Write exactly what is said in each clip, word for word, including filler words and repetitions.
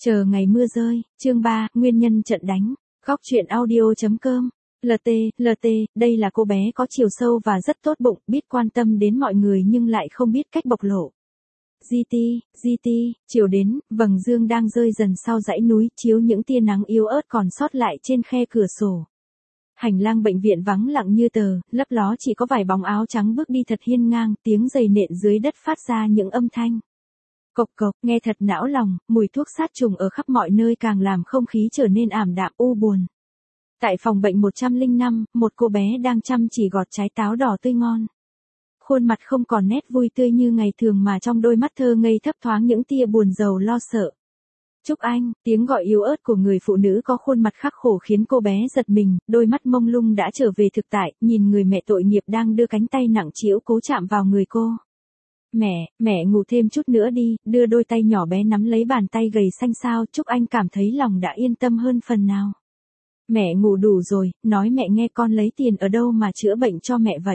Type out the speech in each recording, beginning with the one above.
Chờ ngày mưa rơi, chương ba, nguyên nhân trận đánh. Góc truyện audio.com. lờ tê, lờ tê, đây là cô bé có chiều sâu và rất tốt bụng, biết quan tâm đến mọi người nhưng lại không biết cách bộc lộ. giê tê, giê tê, chiều đến, vầng dương đang rơi dần sau dãy núi, chiếu những tia nắng yếu ớt còn sót lại trên khe cửa sổ. Hành lang bệnh viện vắng lặng như tờ, lấp ló chỉ có vài bóng áo trắng bước đi thật hiên ngang, tiếng giày nện dưới đất phát ra những âm thanh cộc cộc, nghe thật não lòng, mùi thuốc sát trùng ở khắp mọi nơi càng làm không khí trở nên ảm đạm u buồn. Tại phòng bệnh một trăm lẻ năm, một cô bé đang chăm chỉ gọt trái táo đỏ tươi ngon. Khuôn mặt không còn nét vui tươi như ngày thường mà trong đôi mắt thơ ngây thấp thoáng những tia buồn rầu lo sợ. Trúc Anh, tiếng gọi yếu ớt của người phụ nữ có khuôn mặt khắc khổ khiến cô bé giật mình, đôi mắt mông lung đã trở về thực tại, nhìn người mẹ tội nghiệp đang đưa cánh tay nặng trĩu cố chạm vào người cô. Mẹ, mẹ ngủ thêm chút nữa đi, đưa đôi tay nhỏ bé nắm lấy bàn tay gầy xanh xao, Trúc Anh cảm thấy lòng đã yên tâm hơn phần nào. Mẹ ngủ đủ rồi, nói mẹ nghe con lấy tiền ở đâu mà chữa bệnh cho mẹ vậy.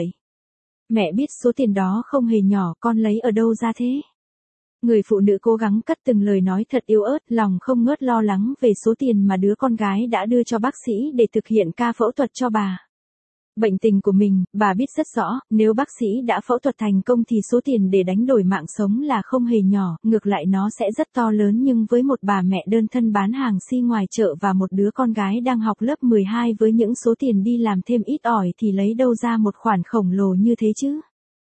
Mẹ biết số tiền đó không hề nhỏ, con lấy ở đâu ra thế? Người phụ nữ cố gắng cất từng lời nói thật yếu ớt, lòng không ngớt lo lắng về số tiền mà đứa con gái đã đưa cho bác sĩ để thực hiện ca phẫu thuật cho bà. Bệnh tình của mình, bà biết rất rõ, nếu bác sĩ đã phẫu thuật thành công thì số tiền để đánh đổi mạng sống là không hề nhỏ, ngược lại nó sẽ rất to lớn, nhưng với một bà mẹ đơn thân bán hàng xi ngoài chợ và một đứa con gái đang học lớp mười hai với những số tiền đi làm thêm ít ỏi thì lấy đâu ra một khoản khổng lồ như thế chứ?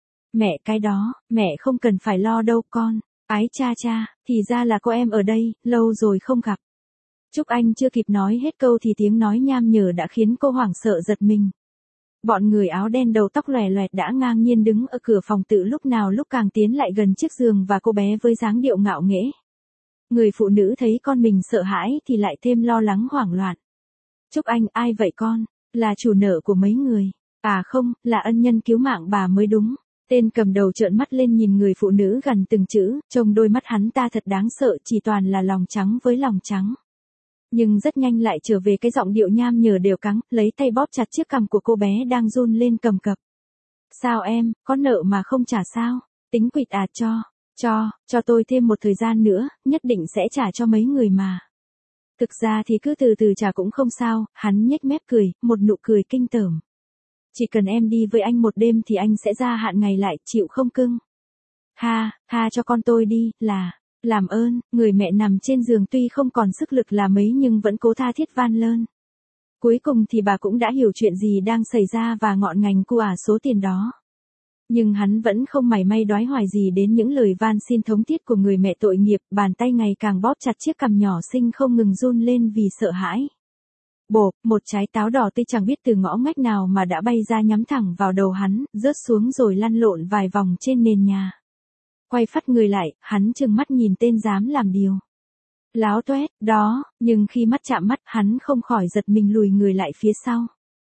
Mẹ cái đó, mẹ không cần phải lo đâu con. Ái cha cha, thì ra là cô em ở đây, lâu rồi không gặp. Trúc Anh chưa kịp nói hết câu thì tiếng nói nham nhở đã khiến cô hoảng sợ giật mình. Bọn người áo đen đầu tóc lòe loẹt đã ngang nhiên đứng ở cửa phòng tự lúc nào lúc càng tiến lại gần chiếc giường và cô bé với dáng điệu ngạo nghễ. Người phụ nữ thấy con mình sợ hãi thì lại thêm lo lắng hoảng loạn. Trúc Anh, ai vậy con? Là chủ nợ của mấy người. À không, là ân nhân cứu mạng bà mới đúng. Tên cầm đầu trợn mắt lên nhìn người phụ nữ gần từng chữ, trông đôi mắt hắn ta thật đáng sợ, chỉ toàn là lòng trắng với lòng trắng. Nhưng rất nhanh lại trở về cái giọng điệu nham nhở đều cắng, lấy tay bóp chặt chiếc cằm của cô bé đang run lên cầm cập. Sao em, có nợ mà không trả sao? Tính quỵt à? Cho, cho, cho tôi thêm một thời gian nữa, nhất định sẽ trả cho mấy người mà. Thực ra thì cứ từ từ trả cũng không sao, hắn nhếch mép cười, một nụ cười kinh tởm. Chỉ cần em đi với anh một đêm thì anh sẽ gia hạn ngày lại, chịu không cưng? Ha, ha cho con tôi đi, là, làm ơn. Người mẹ nằm trên giường tuy không còn sức lực là mấy nhưng vẫn cố tha thiết van lơn. Cuối cùng thì bà cũng đã hiểu chuyện gì đang xảy ra và ngọn ngành cu ả số tiền đó. Nhưng hắn vẫn không mảy may đoái hoài gì đến những lời van xin thống thiết của người mẹ tội nghiệp, bàn tay ngày càng bóp chặt chiếc cằm nhỏ xinh không ngừng run lên vì sợ hãi. Bộp, một trái táo đỏ tươi chẳng biết từ ngõ ngách nào mà đã bay ra nhắm thẳng vào đầu hắn, rớt xuống rồi lăn lộn vài vòng trên nền nhà. Quay phắt người lại, hắn trừng mắt nhìn tên dám làm điều láo toét đó, nhưng khi mắt chạm mắt, hắn không khỏi giật mình lùi người lại phía sau.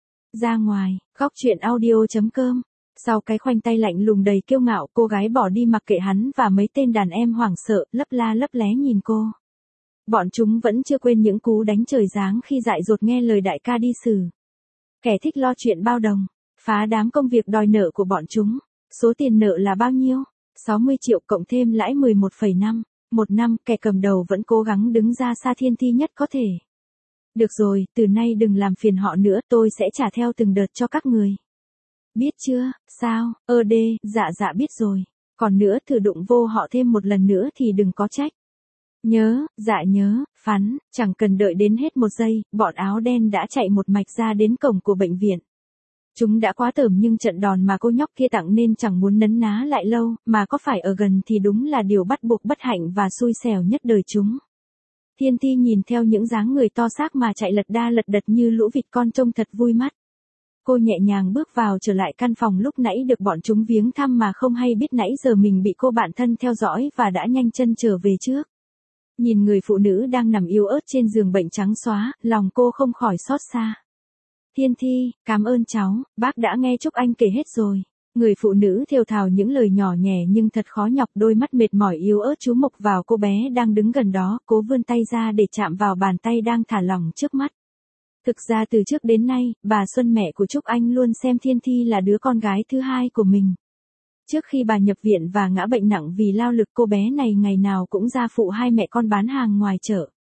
Ra ngoài, góc truyện audio.com. Sau cái khoanh tay lạnh lùng đầy kiêu ngạo, cô gái bỏ đi mặc kệ hắn và mấy tên đàn em hoảng sợ, lấp la lấp lé nhìn cô. Bọn chúng vẫn chưa quên những cú đánh trời giáng khi dại dột nghe lời đại ca đi xử. Kẻ thích lo chuyện bao đồng, phá đám công việc đòi nợ của bọn chúng. Số tiền nợ là bao nhiêu? sáu mươi triệu cộng thêm lãi mười một phẩy năm. Một năm, kẻ cầm đầu vẫn cố gắng đứng ra xa thiên thi nhất có thể. Được rồi, từ nay đừng làm phiền họ nữa, tôi sẽ trả theo từng đợt cho các người. Biết chưa? Sao? Ơ đê, dạ dạ biết rồi. Còn nữa thử đụng vô họ thêm một lần nữa thì đừng có trách. Nhớ, dạ nhớ, phắn, chẳng cần đợi đến hết một giây, bọn áo đen đã chạy một mạch ra đến cổng của bệnh viện. Chúng đã quá tởm nhưng trận đòn mà cô nhóc kia tặng nên chẳng muốn nấn ná lại lâu, mà có phải ở gần thì đúng là điều bắt buộc bất hạnh và xui xẻo nhất đời chúng. Thiên Thi nhìn theo những dáng người to xác mà chạy lật đa lật đật như lũ vịt con trông thật vui mắt. Cô nhẹ nhàng bước vào trở lại căn phòng lúc nãy được bọn chúng viếng thăm mà không hay biết nãy giờ mình bị cô bạn thân theo dõi và đã nhanh chân trở về trước. Nhìn người phụ nữ đang nằm yếu ớt trên giường bệnh trắng xóa, lòng cô không khỏi xót xa. Thiên Thi, cảm ơn cháu, bác đã nghe Trúc Anh kể hết rồi. Người phụ nữ thều thào những lời nhỏ nhẹ nhưng thật khó nhọc, đôi mắt mệt mỏi yếu ớt chú mục vào cô bé đang đứng gần đó, cố vươn tay ra để chạm vào bàn tay đang thả lỏng trước mắt. Thực ra từ trước đến nay, bà Xuân mẹ của Trúc Anh luôn xem Thiên Thi là đứa con gái thứ hai của mình. Trước khi bà nhập viện và ngã bệnh nặng vì lao lực, cô bé này ngày nào cũng ra phụ hai mẹ con bán hàng ngoài chợ.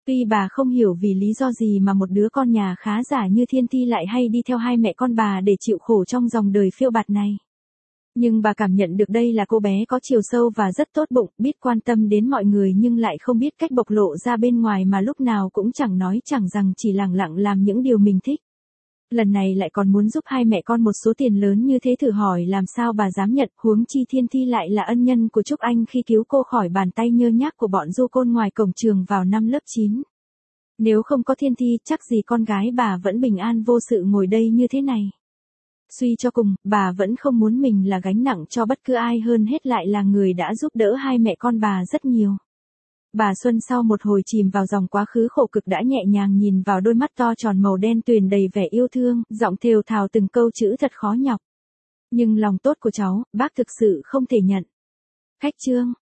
Tuy bà không hiểu vì lý do gì mà một đứa con nhà khá giả như Thiên Ti lại hay đi theo hai mẹ con bà để chịu khổ trong dòng đời phiêu bạt này. Nhưng bà cảm nhận được đây là cô bé có chiều sâu và rất tốt bụng, biết quan tâm đến mọi người nhưng lại không biết cách bộc lộ ra bên ngoài mà lúc nào cũng chẳng nói chẳng rằng chỉ lẳng lặng làm những điều mình thích. Lần này lại còn muốn giúp hai mẹ con một số tiền lớn như thế, thử hỏi làm sao bà dám nhận, huống chi Thiên Ti lại là ân nhân của Trúc Anh khi cứu cô khỏi bàn tay nhơ nhác của bọn du côn ngoài cổng trường vào năm lớp chín. Nếu không có Thiên Ti, chắc gì con gái bà vẫn bình an vô sự ngồi đây như thế này. Suy cho cùng, bà vẫn không muốn mình là gánh nặng cho bất cứ ai, hơn hết lại là người đã giúp đỡ hai mẹ con bà rất nhiều. Bà Xuân sau một hồi chìm vào dòng quá khứ khổ cực đã nhẹ nhàng nhìn vào đôi mắt to tròn màu đen tuyền đầy vẻ yêu thương, giọng thều thào từng câu chữ thật khó nhọc. Nhưng lòng tốt của cháu, bác thực sự không thể nhận. Khách Trương.